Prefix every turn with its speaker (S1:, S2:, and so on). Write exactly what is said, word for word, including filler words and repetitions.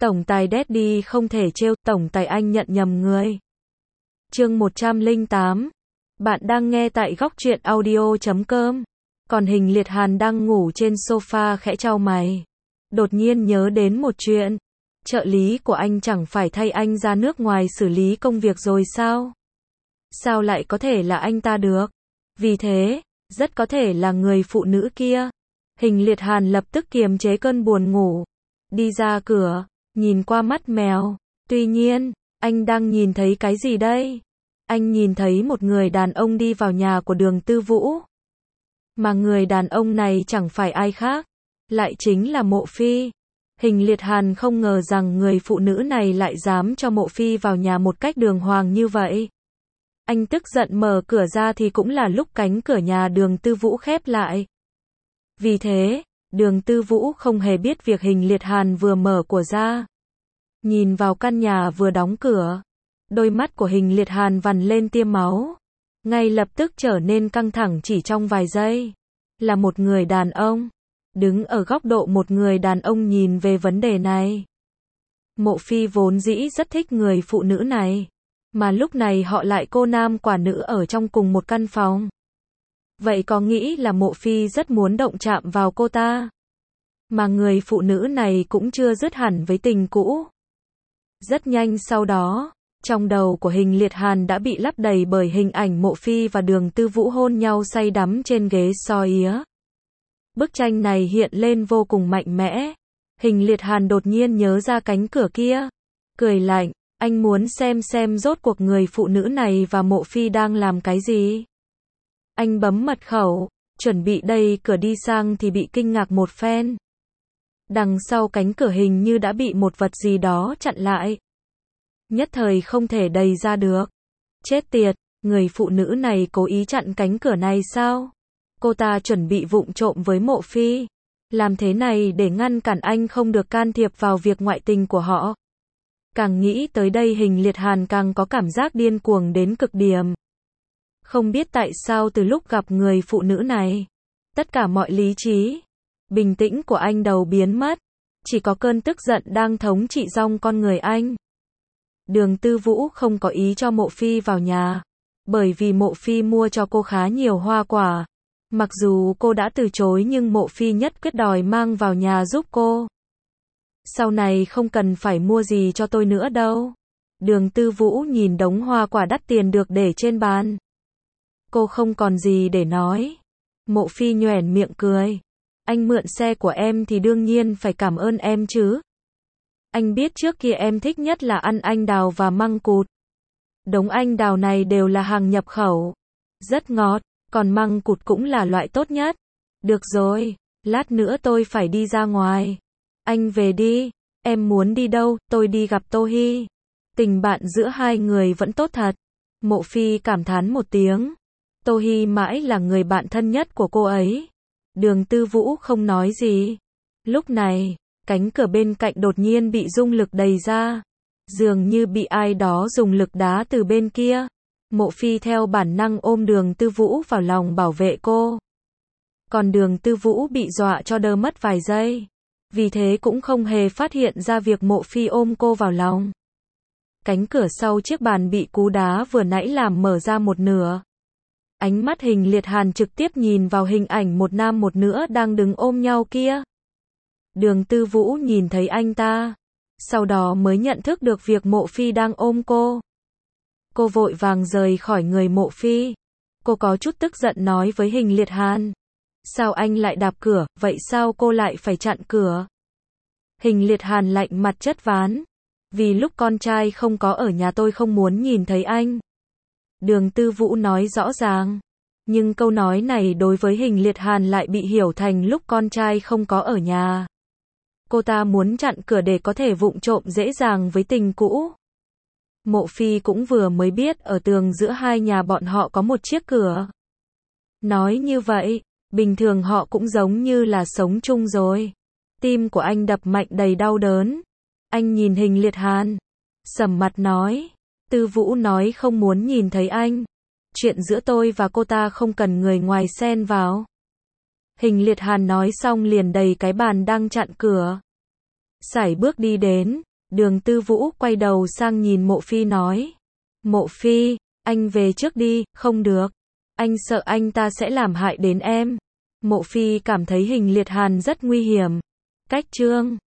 S1: Tổng tài Daddy không thể trêu, tổng tài anh nhận nhầm người. Chương một trăm lẻ tám. Bạn đang nghe tại góc truyện audio chấm com. Còn Hình Liệt Hàn đang ngủ trên sofa khẽ chau mày. Đột nhiên nhớ đến một chuyện. Trợ lý của anh chẳng phải thay anh ra nước ngoài xử lý công việc rồi sao? Sao lại có thể là anh ta được? Vì thế, rất có thể là người phụ nữ kia. Hình Liệt Hàn lập tức kiềm chế cơn buồn ngủ. Đi ra cửa, nhìn qua mắt mèo. Tuy nhiên, anh đang nhìn thấy cái gì đây? Anh nhìn thấy một người đàn ông đi vào nhà của Đường Tư Vũ. Mà người đàn ông này chẳng phải ai khác, lại chính là Mộ Phi. Hình Liệt Hàn không ngờ rằng người phụ nữ này lại dám cho Mộ Phi vào nhà một cách đường hoàng như vậy. Anh tức giận mở cửa ra thì cũng là lúc cánh cửa nhà Đường Tư Vũ khép lại. Vì thế, Đường Tư Vũ không hề biết việc Hình Liệt Hàn vừa mở cửa ra. Nhìn vào căn nhà vừa đóng cửa, đôi mắt của Hình Liệt Hàn vằn lên tia máu. Ngay lập tức trở nên căng thẳng chỉ trong vài giây. Là một người đàn ông. Đứng ở góc độ một người đàn ông nhìn về vấn đề này. Mộ Phi vốn dĩ rất thích người phụ nữ này. Mà lúc này họ lại cô nam quả nữ ở trong cùng một căn phòng. Vậy có nghĩ là Mộ Phi rất muốn động chạm vào cô ta. Mà người phụ nữ này cũng chưa dứt hẳn với tình cũ. Rất nhanh sau đó, trong đầu của Hình Liệt Hàn đã bị lấp đầy bởi hình ảnh Mộ Phi và Đường Tư Vũ hôn nhau say đắm trên ghế soia. Bức tranh này hiện lên vô cùng mạnh mẽ. Hình Liệt Hàn đột nhiên nhớ ra cánh cửa kia. Cười lạnh, anh muốn xem xem rốt cuộc người phụ nữ này và Mộ Phi đang làm cái gì. Anh bấm mật khẩu, chuẩn bị đẩy cửa đi sang thì bị kinh ngạc một phen. Đằng sau cánh cửa hình như đã bị một vật gì đó chặn lại. Nhất thời không thể đẩy ra được. Chết tiệt, người phụ nữ này cố ý chặn cánh cửa này sao? Cô ta chuẩn bị vụng trộm với Mộ Phi. Làm thế này để ngăn cản anh không được can thiệp vào việc ngoại tình của họ. Càng nghĩ tới đây Hình Liệt Hàn càng có cảm giác điên cuồng đến cực điểm. Không biết tại sao từ lúc gặp người phụ nữ này, tất cả mọi lý trí, bình tĩnh của anh đầu biến mất. Chỉ có cơn tức giận đang thống trị trong con người anh. Đường Tư Vũ không có ý cho Mộ Phi vào nhà. Bởi vì Mộ Phi mua cho cô khá nhiều hoa quả. Mặc dù cô đã từ chối nhưng Mộ Phi nhất quyết đòi mang vào nhà giúp cô. Sau này không cần phải mua gì cho tôi nữa đâu. Đường Tư Vũ nhìn đống hoa quả đắt tiền được để trên bàn. Cô không còn gì để nói. Mộ Phi nhoẻn miệng cười. Anh mượn xe của em thì đương nhiên phải cảm ơn em chứ. Anh biết trước kia em thích nhất là ăn anh đào và măng cụt. Đống anh đào này đều là hàng nhập khẩu. Rất ngọt, còn măng cụt cũng là loại tốt nhất. Được rồi, lát nữa tôi phải đi ra ngoài. Anh về đi. Em muốn đi đâu? Tôi đi gặp Tô Hi. Tình bạn giữa hai người vẫn tốt thật. Mộ Phi cảm thán một tiếng. Tô Hi mãi là người bạn thân nhất của cô ấy. Đường Tư Vũ không nói gì. Lúc này, cánh cửa bên cạnh đột nhiên bị dung lực đẩy ra. Dường như bị ai đó dùng lực đá từ bên kia. Mộ Phi theo bản năng ôm Đường Tư Vũ vào lòng bảo vệ cô. Còn Đường Tư Vũ bị dọa cho đơ mất vài giây. Vì thế cũng không hề phát hiện ra việc Mộ Phi ôm cô vào lòng. Cánh cửa sau chiếc bàn bị cú đá vừa nãy làm mở ra một nửa. Ánh mắt Hình Liệt Hàn trực tiếp nhìn vào hình ảnh một nam một nữ đang đứng ôm nhau kia. Đường Tư Vũ nhìn thấy anh ta. Sau đó mới nhận thức được việc Mộ Phi đang ôm cô. Cô vội vàng rời khỏi người Mộ Phi. Cô có chút tức giận nói với Hình Liệt Hàn. Sao anh lại đạp cửa, vậy sao cô lại phải chặn cửa? Hình Liệt Hàn lạnh mặt chất ván. Vì lúc con trai không có ở nhà tôi không muốn nhìn thấy anh. Đường Tư Vũ nói rõ ràng. Nhưng câu nói này đối với Hình Liệt Hàn lại bị hiểu thành lúc con trai không có ở nhà. Cô ta muốn chặn cửa để có thể vụng trộm dễ dàng với tình cũ. Mộ Phi cũng vừa mới biết ở tường giữa hai nhà bọn họ có một chiếc cửa. Nói như vậy, bình thường họ cũng giống như là sống chung rồi. Tim của anh đập mạnh đầy đau đớn. Anh nhìn Hình Liệt Hàn. Sầm mặt nói. Tư Vũ nói không muốn nhìn thấy anh. Chuyện giữa tôi và cô ta không cần người ngoài xen vào. Hình Liệt Hàn nói xong liền đẩy cái bàn đang chặn cửa. Sải bước đi đến. Đường Tư Vũ quay đầu sang nhìn Mộ Phi nói. Mộ Phi, anh về trước đi, không được. Anh sợ anh ta sẽ làm hại đến em. Mộ Phi cảm thấy Hình Liệt Hàn rất nguy hiểm. Cách chương